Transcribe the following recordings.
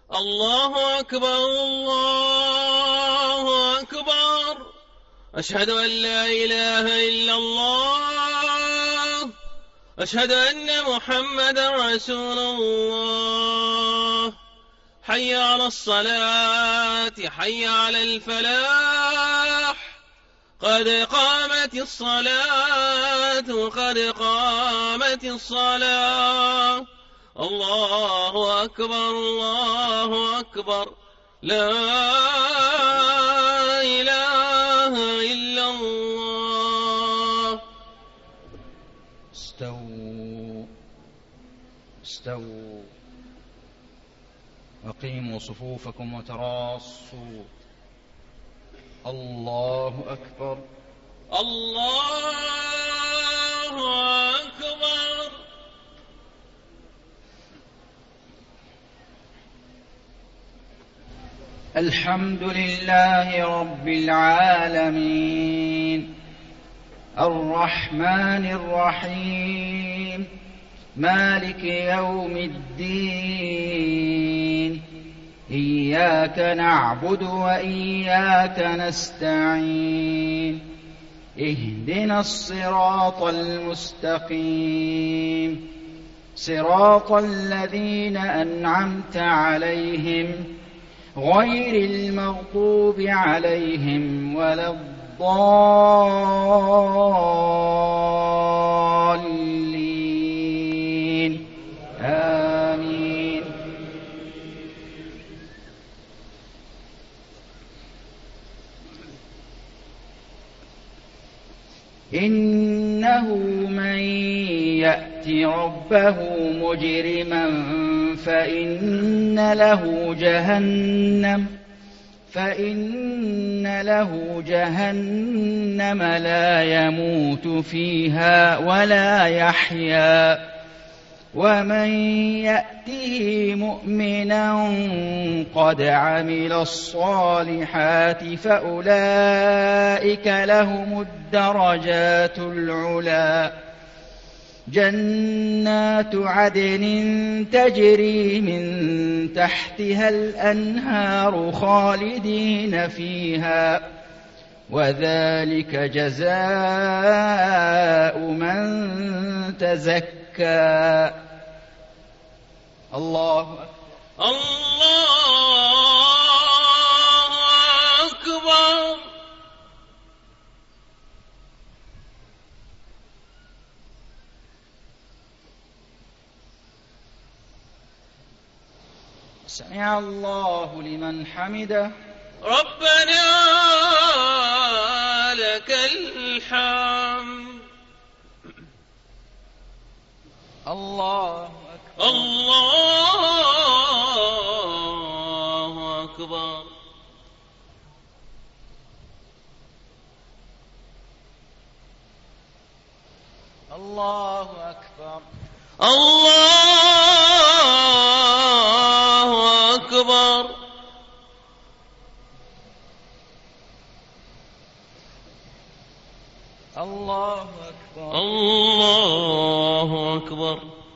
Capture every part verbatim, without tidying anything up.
الله أكبر الله أكبر. أشهد أن لا إله إلا الله. أشهد أن محمدا رسول الله. حي على الصلاة حي على الفلاح. قد قامت الصلاة قد قامت الصلاة. الله أكبر الله أكبر. لا إله إلا الله. استووا استووا أقيموا صفوفكم وتراصوا. الله أكبر الله أكبر. الحمد لله رب العالمين الرحمن الرحيم مالك يوم الدين. إياك نعبد وإياك نستعين. اهدنا الصراط المستقيم صراط الذين أنعمت عليهم غير المغضوب عليهم ولا الضالين. آمين. إنه من يأت ربه مجرما فإن له جهنم فإن له جهنم لا يموت فيها ولا يحيا. ومن يأته مؤمنا قد عمل الصالحات فأولئك لهم الدرجات العلى. جنات عدن تجري من تحتها الأنهار خالدين فيها وذلك جزاء من تزكى. الله أكبر الله أكبر. سمع الله لمن حمده. ربنا لك الحمد. الله أكبر الله أكبر. الله أكبر الله أكبر. الله أكبر الله أكبر.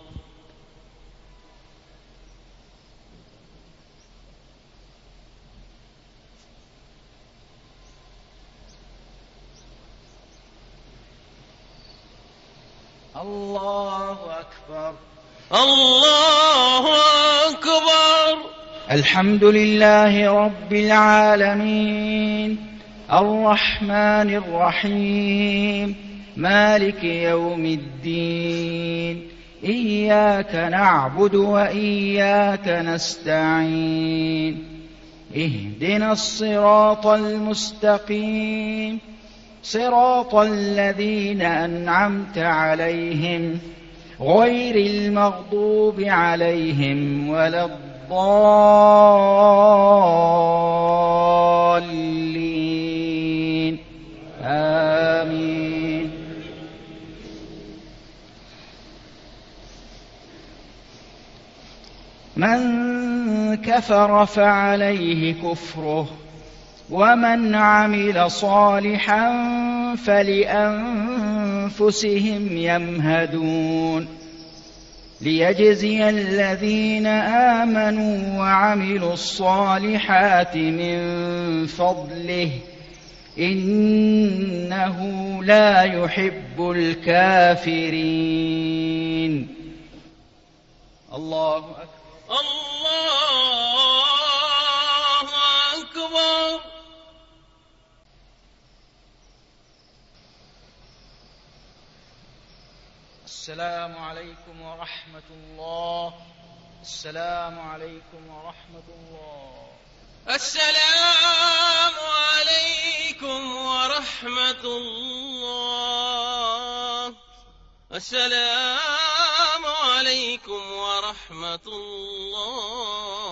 الله أكبر الله أكبر. الحمد لله رب العالمين الرحمن الرحيم مالك يوم الدين. إياك نعبد وإياك نستعين. اهدنا الصراط المستقيم صراط الذين أنعمت عليهم غير المغضوب عليهم ولا الضالين. آمين. من كفر فعليه كفره ومن عمل صالحا فلأنفسهم يمهدون. ليجزي الذين آمنوا وعملوا الصالحات من فضله إنه لا يحب الكافرين. الله أكبر. الله أكبر. السلام عليكم ورحمة الله. السلام عليكم ورحمة الله. السلام عليكم ورحمة الله. السلام عليكم ورحمة الله.